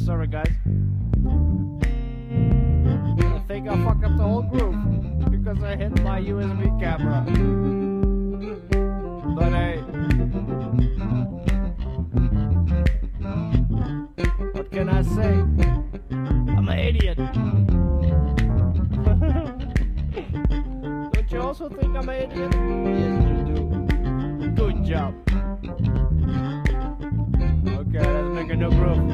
Sorry guys. I think I fucked up the whole groove because I hit my USB camera. But hey, what can I say? I'm an idiot. Don't you also think I'm an idiot? Yes, you do. Good job. Okay, let's make a new groove.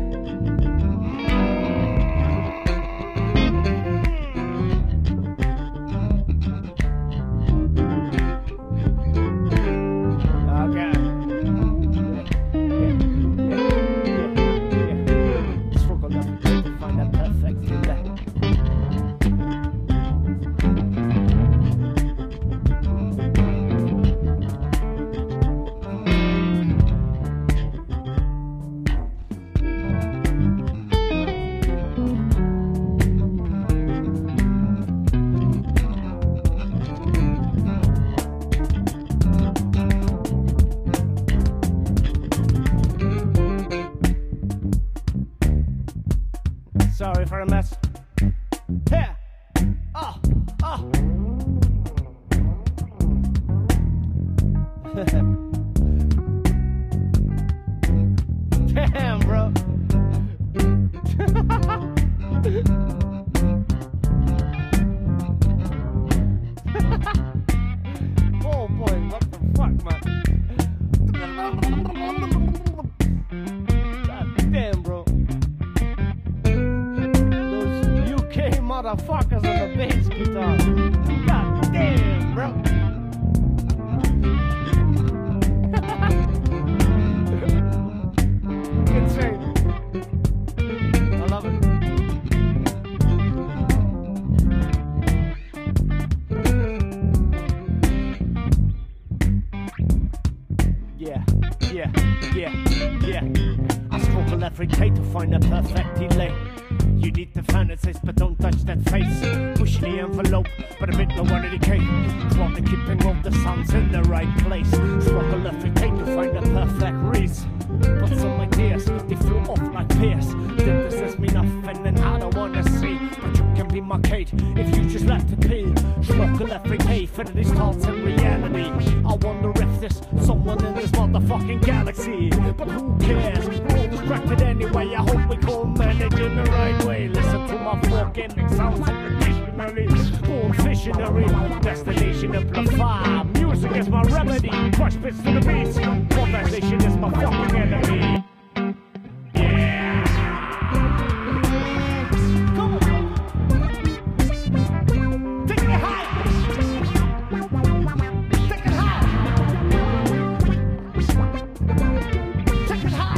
Sorry for the mess. Yeah. Oh. Damn, bro. Oh boy, what the fuck, man? God damn, bro. Motherfuckers on the bass guitar. God damn, bro. Insane. I love it. Yeah. I struggle every day to find a perfect delay. You need the fantasies, but don't touch that face. Push the envelope, but admit no one indicate. Trying to keeping all the sounds in the right place. Struggle every day to find the perfect reason. But some ideas, they flew off like pears. Then this is me nothing and I don't wanna see. But you can be my Kate if you just let it be. Struggle every day for these thoughts and reality. I wonder if there's someone in this motherfucking galaxy. But who cares? We're all distracted anyway. I hope we call manage in the right way. Listen to my fucking sounds in the dictionary. Born visionary, destination amplify. Music is my remedy. Crush bits to the beats. Conversation is my fucking enemy. Yeah. Come on. Take it high. Take it high. Take it high.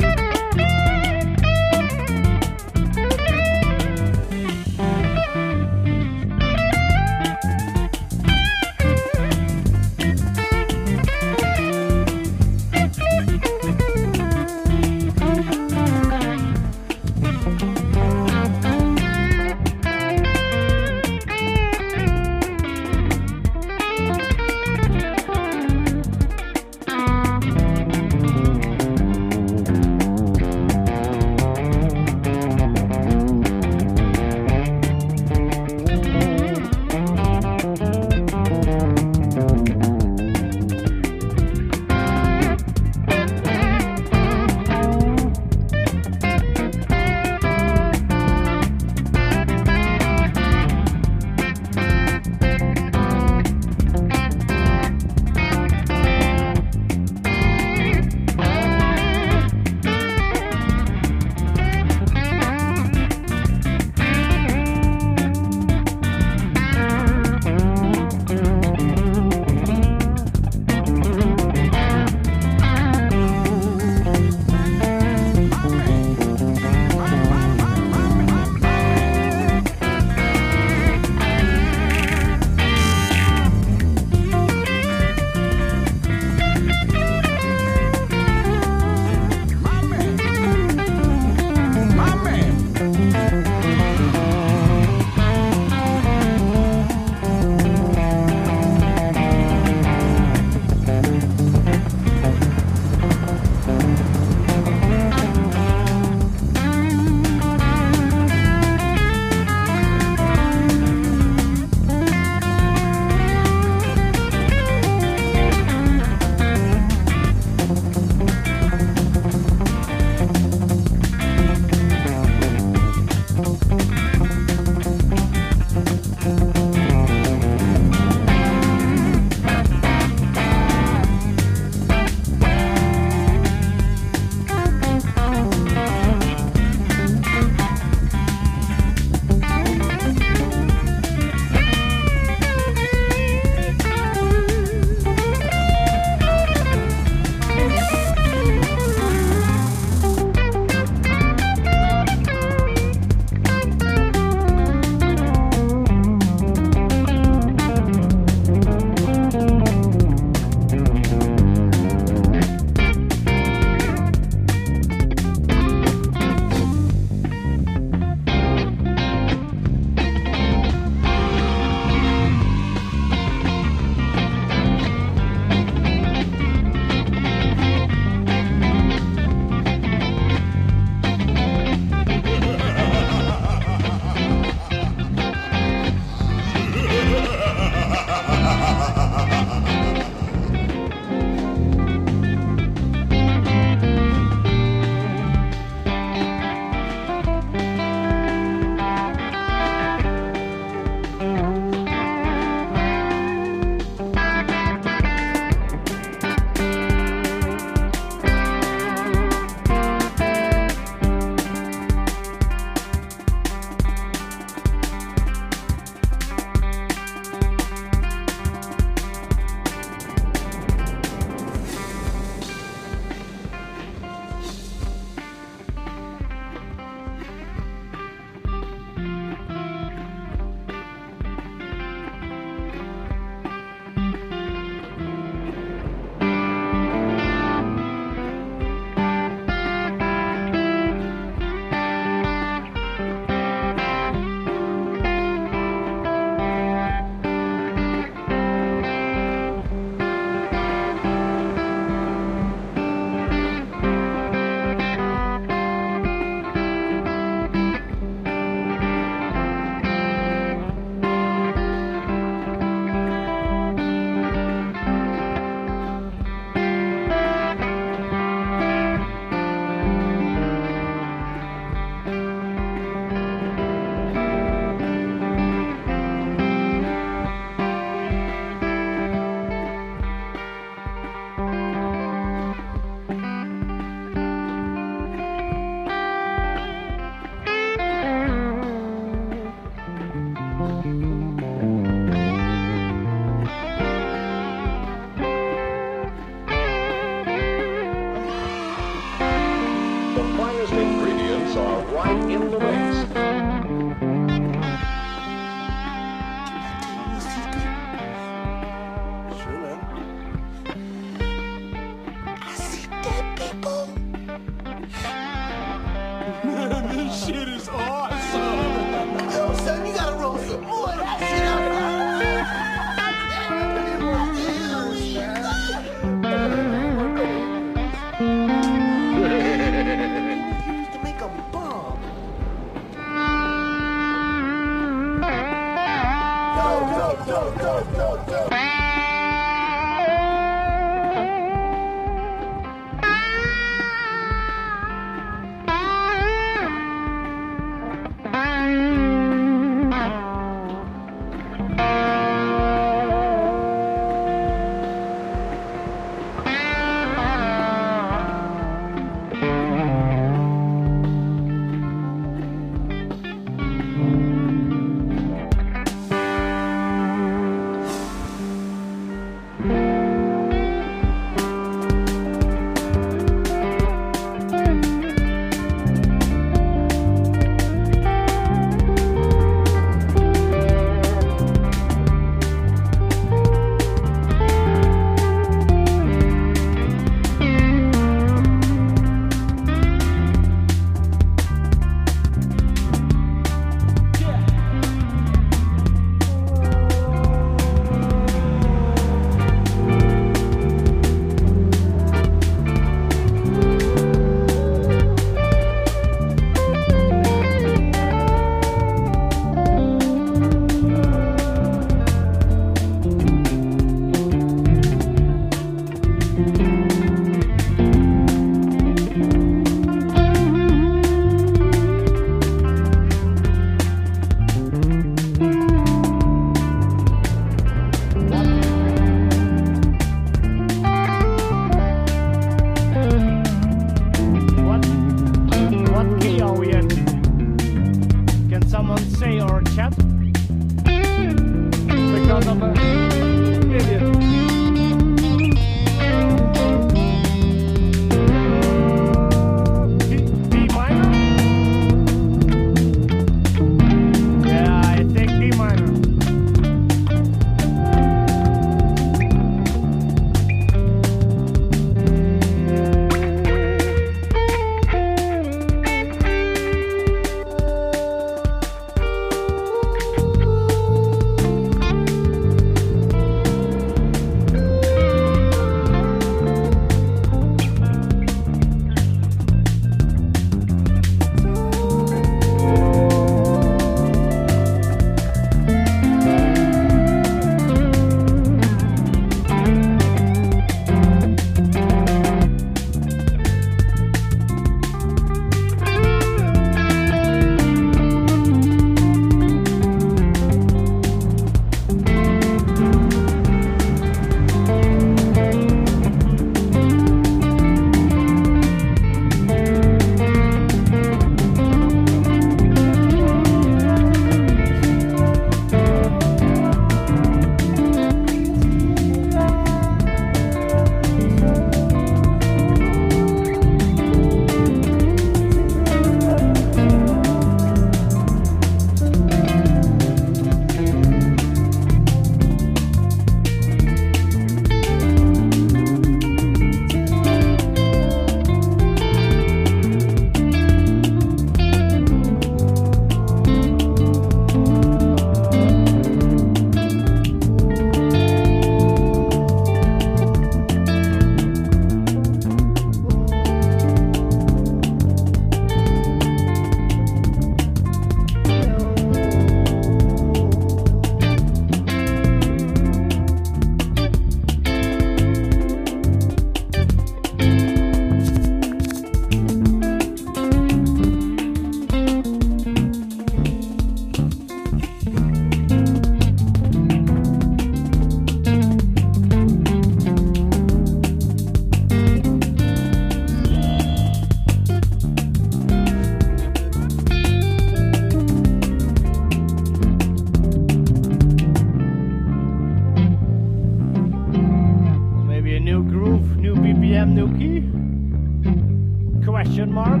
Rocky? Question mark?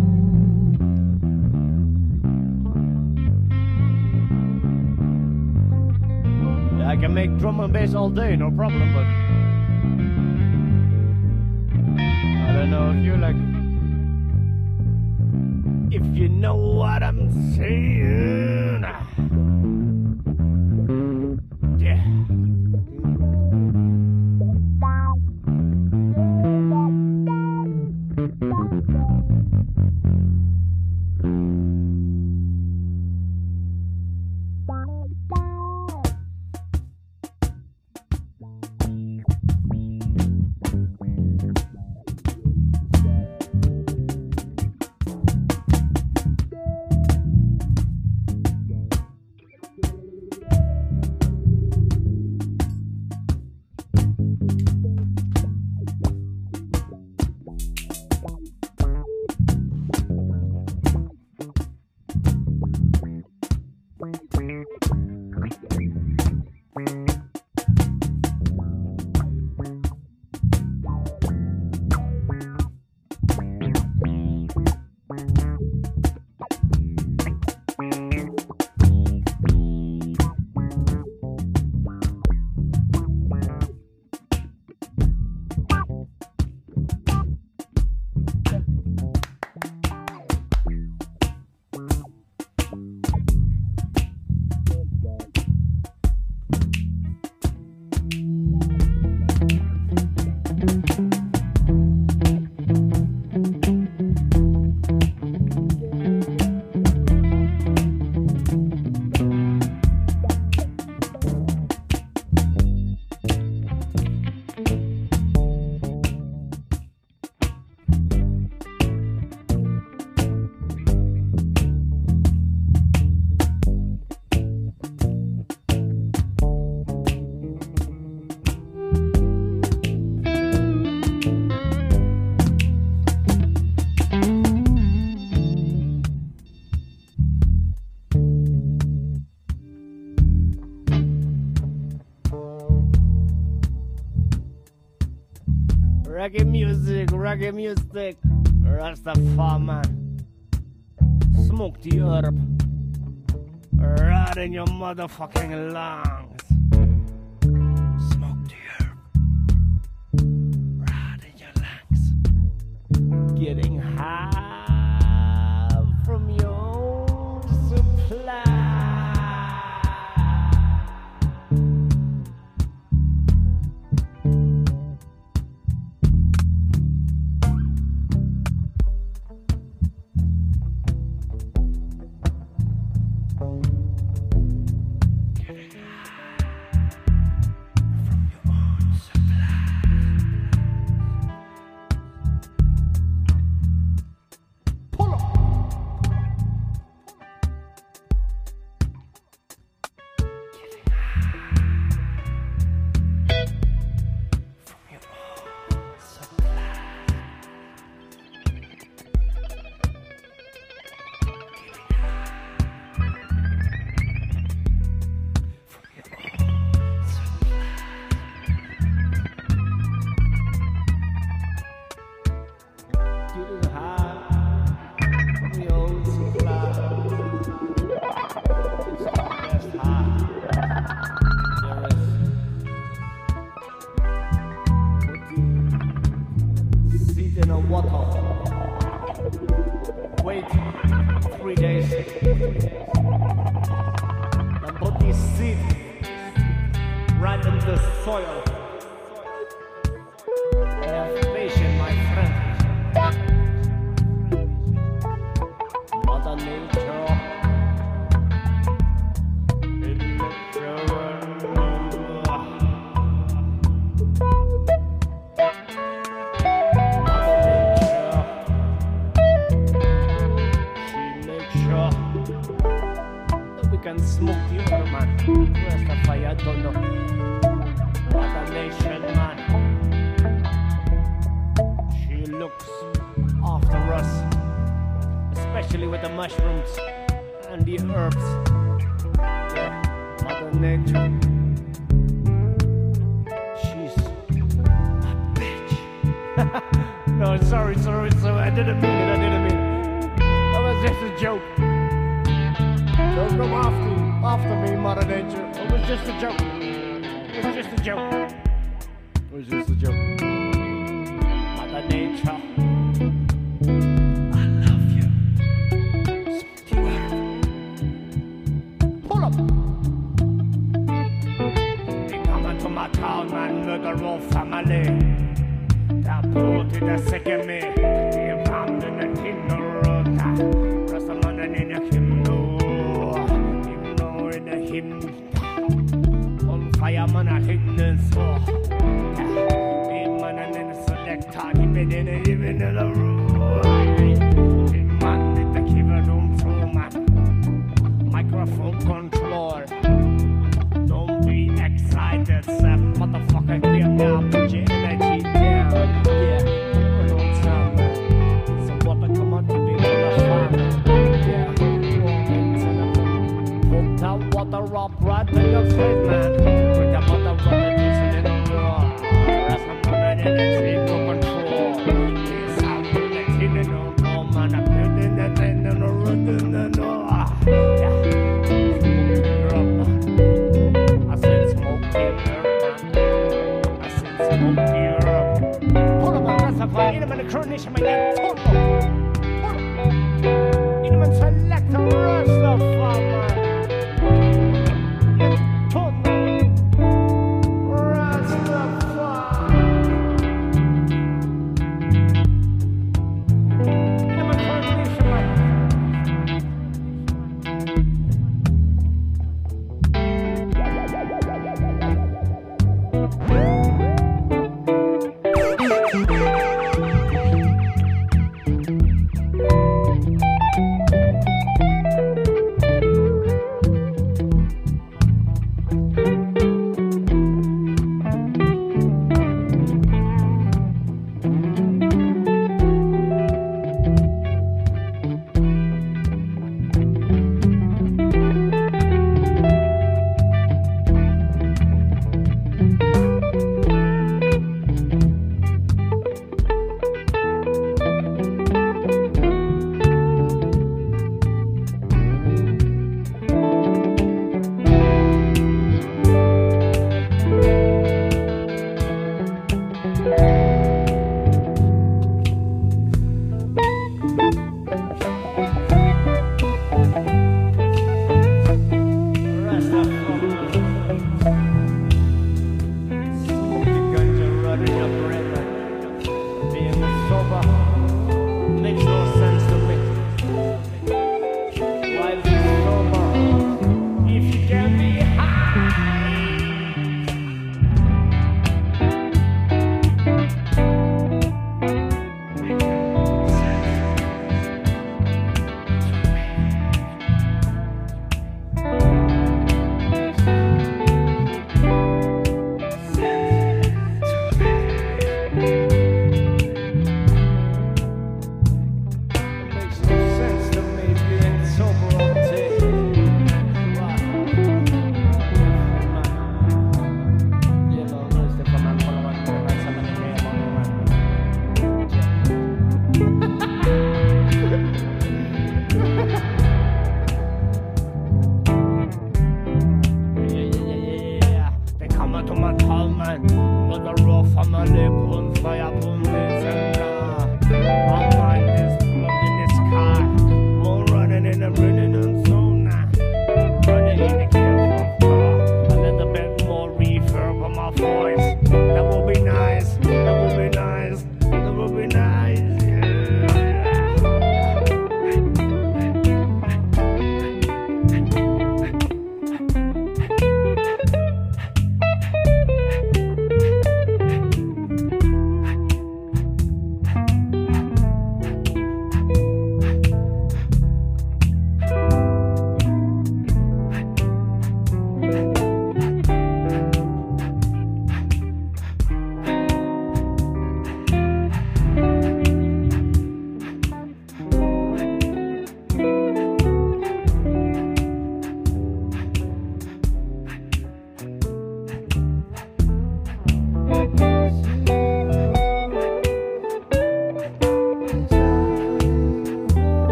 I can make drum and bass all day, no problem, but I don't know if you like, if you know what I'm saying. Yeah. Reggae music, Rastafari, smoke the herb, right in your motherfucking lungs. Smoke the herb, right in your lungs. Getting high from your own supply. Wait 3 days and put this seed right in the soil. Have patience, my friend. Mother Nature in can smoke the other man. Rastafari, I don't know. Mother Nation, man. She looks after us, especially with the mushrooms and the herbs. Yeah, Mother Nature. She's a bitch. No, sorry, I didn't mean it, That was just a joke. Don't come after me, Mother Nature. It was just a joke. It was just a joke. Mother Nature. I love you. Pull up. They coming to my town, man, with the royal family. That blood in the second me. They rammed in the kingdom road. Rest of London in the hymnal. Hymnal in the hymn. On fire, man, I hit the soul. Even in the room, man with the keyboard room through man. Microphone control. Don't be excited, Seth. Motherfucker, clear now. Put your energy down. Yeah, don't sound man. So what I come on to be on the farm. Yeah, walk into the room. Put that water up right in your face, man. With the mother running this in the door. Rest of the in the tree, no control. Cronischen med en turbo. Inom en selector Rastafari. En turbo. Rastafari. Inom en cronischen med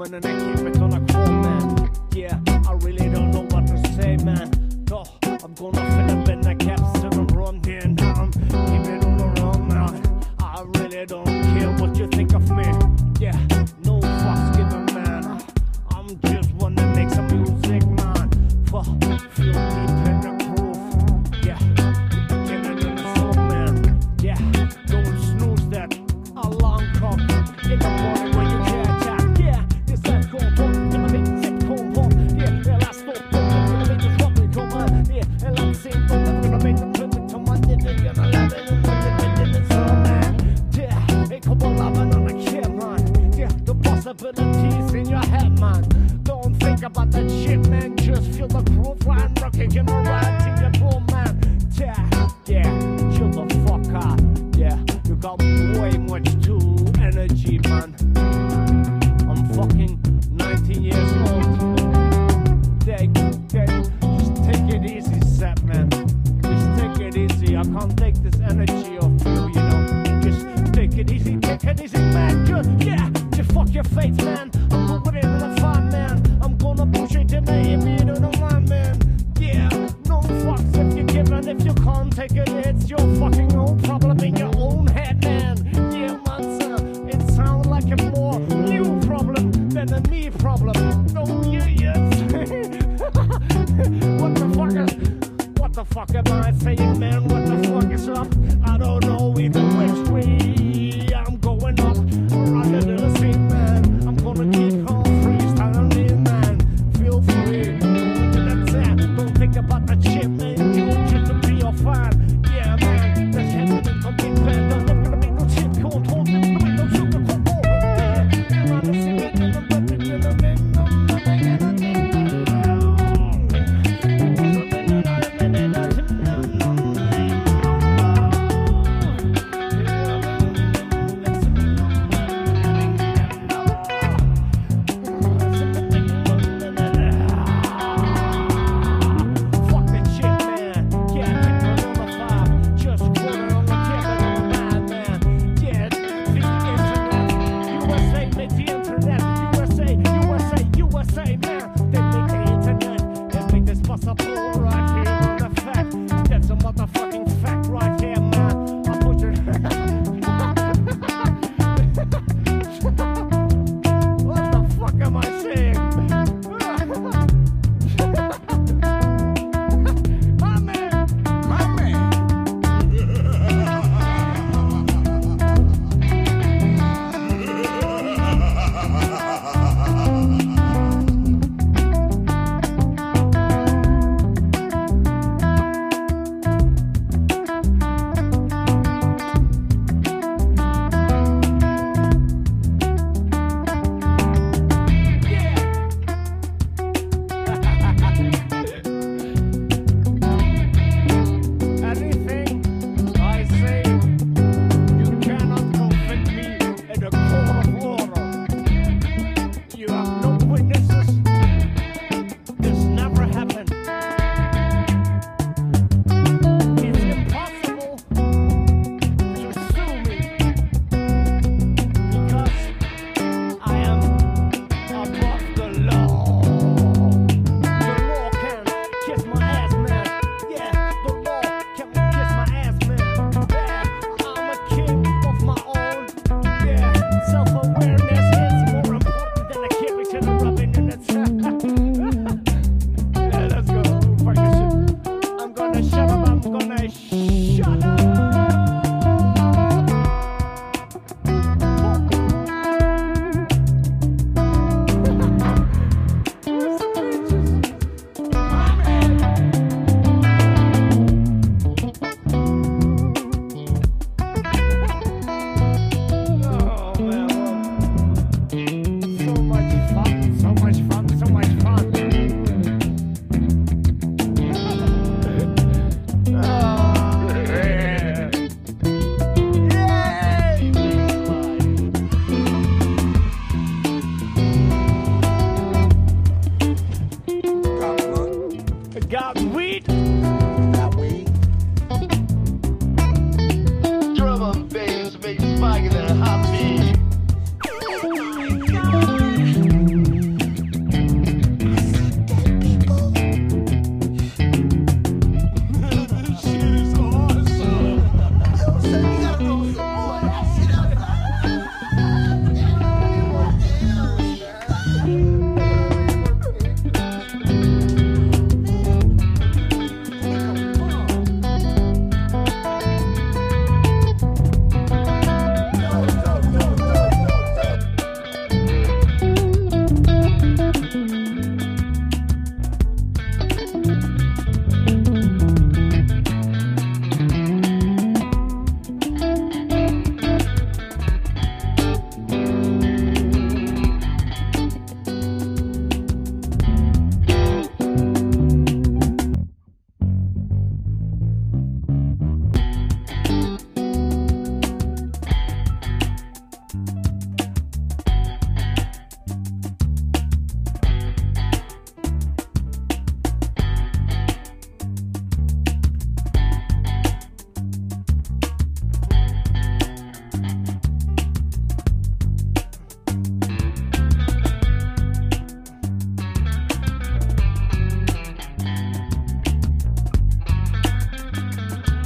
coming and I keep it on a call, man. Yeah, I really don't know what to say, man. Oh, I'm gonna fill up in the caps to the run here now. Keep it on the run, man. I really don't care what you think of me. Yeah, no fucks given, man. I'm just one that makes some music, man. Feel deep in the groove. Yeah, the beginning in the soul, man. Yeah, don't snooze that alarm clock in the morning when you can't tap. Yeah, this last call, gonna make the sick call home. Yeah, the last call, gonna make the trouble come on. Yeah, and I'm saying, gonna make the perfect to my nigga, gonna love it and it's all, man. Yeah, a couple loving on the kid, man. Yeah, the possibilities in your head, man. Don't think about that shit, man. Just feel the groove while I'm rocking in the right to your boom, man. Yeah, chill the fuck out. Yeah, you got way much too energy, man. I'm fucking 19 years old. Just take it easy, Seth, man. Just take it easy. I can't take this energy off you, you know. Just take it easy, man. Just fuck your face, man. I'm moving in the fun, man. I'm gonna push it in the heavy to the one, man. Yeah, no fucks if you're giving. If you can't take it, it's your fucking own problem in your own head, man. Yeah, man, it sounds like a more you problem than a me problem. No, What the fuck am I saying, man? What the fuck is up? I don't know even which way I'm going up or under the seat, man. I'm gonna keep on freestyling, man. Feel free. That's it. Don't think about that shit, man. You just to be your fan. Yeah, man. That's heaven and complete plan. There's not gonna be no shit called home. There's gonna be no sugar called home. Yeah, I'm on the scene.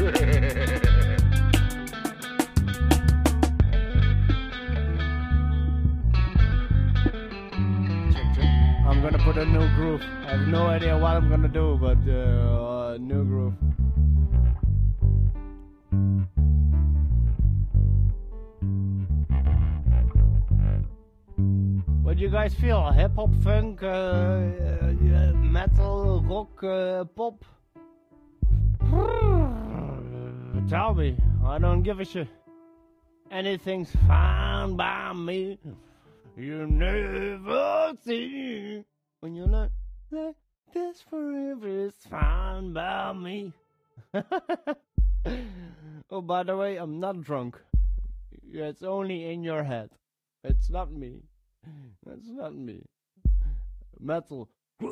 I'm gonna put a new groove. I have no idea what I'm gonna do, but new groove. What do you guys feel? Hip hop, funk, metal, rock, pop? Tell me. I don't give a shit. Anything's fine by me. You never see when you're like this forever is fine by me. Oh, by the way, I'm not drunk. It's only in your head. It's not me. That's not me. Metal.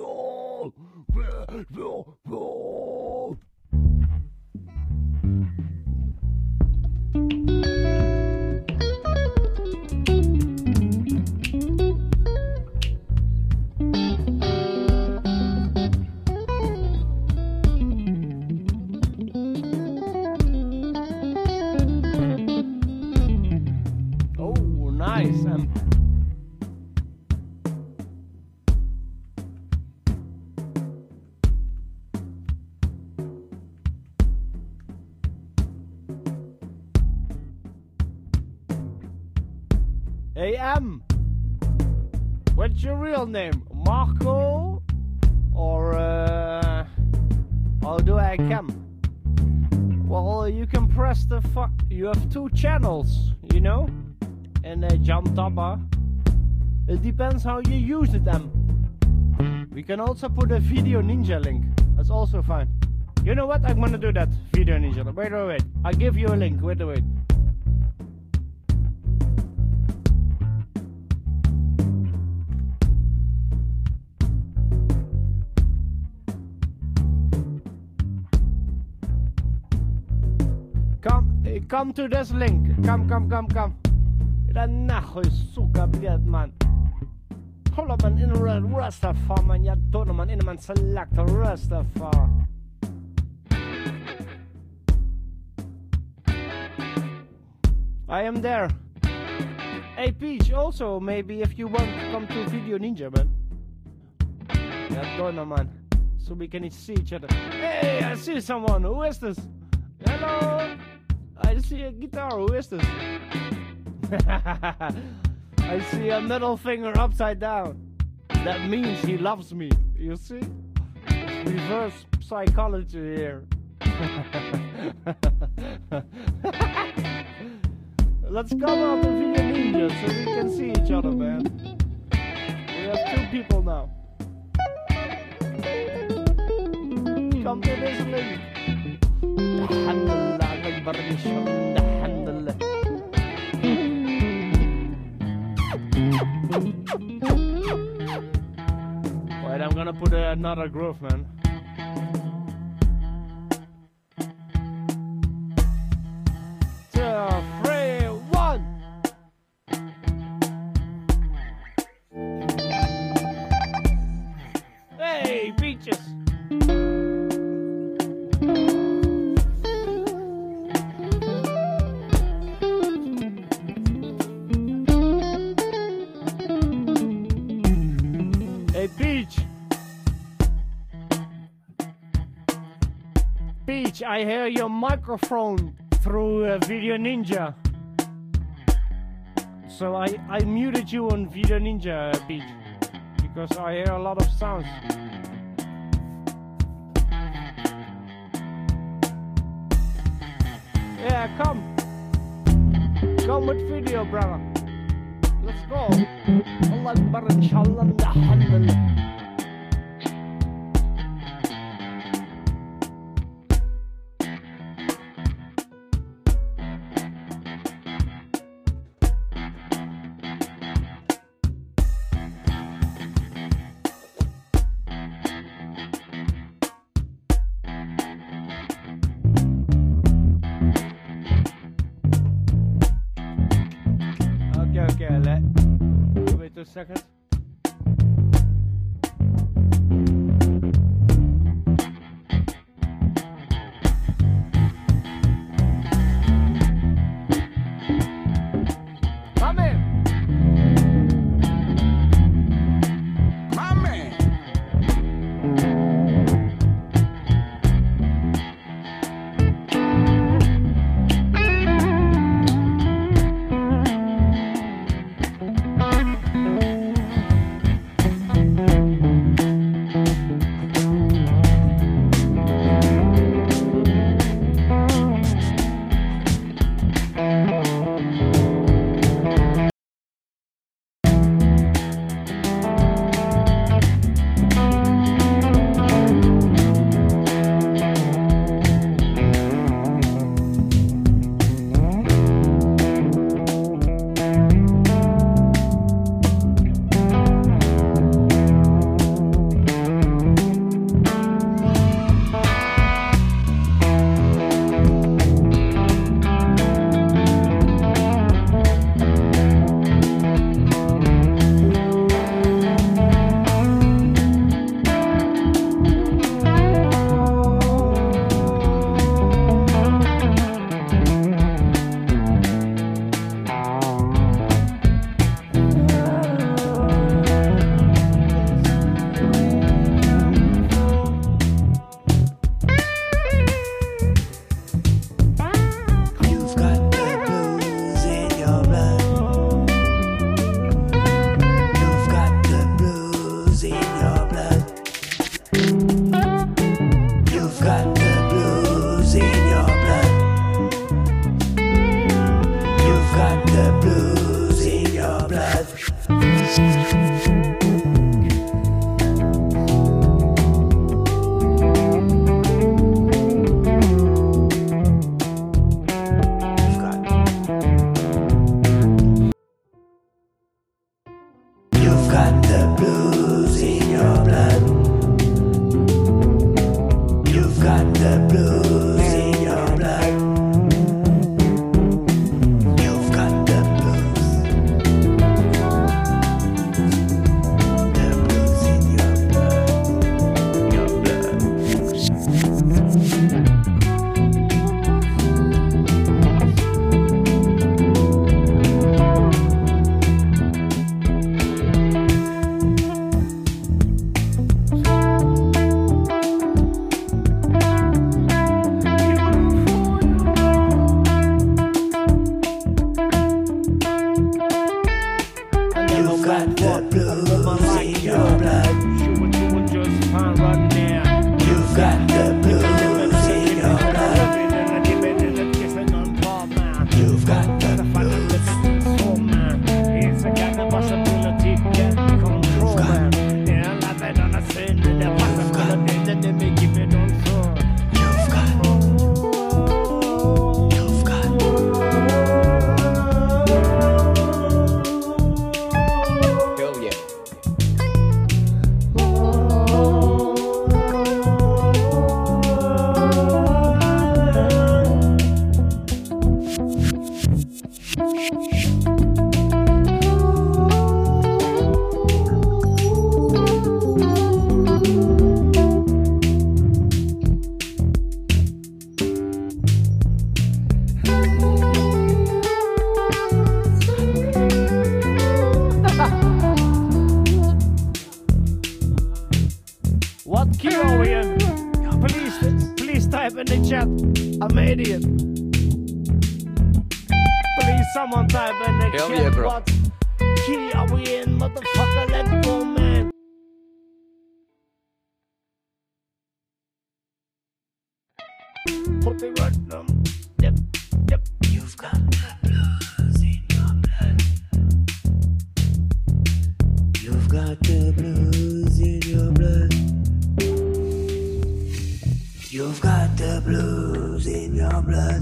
Oh, nice. Hey, what's your real name? Marco? Or, how do I come? Well, you can press the you have 2 channels, you know? And Jan Tabba. It depends how you use it, We can also put a Video Ninja link. That's also fine. You know what? I'm gonna do that. Video Ninja. Wait. I'll give you a link. Wait. Come to this link. Come. Dan nacho suka bled man. Håller man in Rastafari man. Jag dödar man innan man selektar Rastafari. I am there. Hey Peach, also maybe if you want to come to Video Ninja, man. Jag dödar man. So we can see each other. Hey, I see someone. Who is this? Hello. I see a guitar. Who is this? I see a middle finger upside down. That means he loves me. You see? It's reverse psychology here. Let's come out to Video Ninja so we can see each other, man. We have 2 people now. Come to this link. Alhamdulillah, alhamdulillah. Wait, I'm gonna put another groove, man. Hey, Peaches! Hey, Peach! Peach, I hear your microphone through Video Ninja. So I muted you on Video Ninja, Peach. Because I hear a lot of sounds. Yeah, come with video, brother. Let's go. Allah Akbar, inshallah, alhamdulillah. Okay, wait 2 seconds. idiot. Please, someone type in the Ja, chat. vi bra. What key are we in, motherfucker? Let's go, man. Put the rhythm. Yep, yep. You've got the blues in your blood. You've got the blues in your blood. You've got the blues in your blood.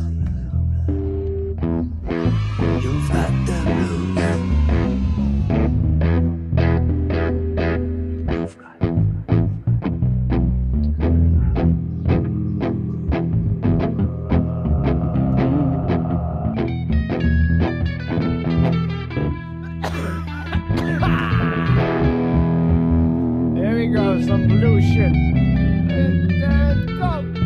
You've got the blues. You've got There we go, some blue shit. Go.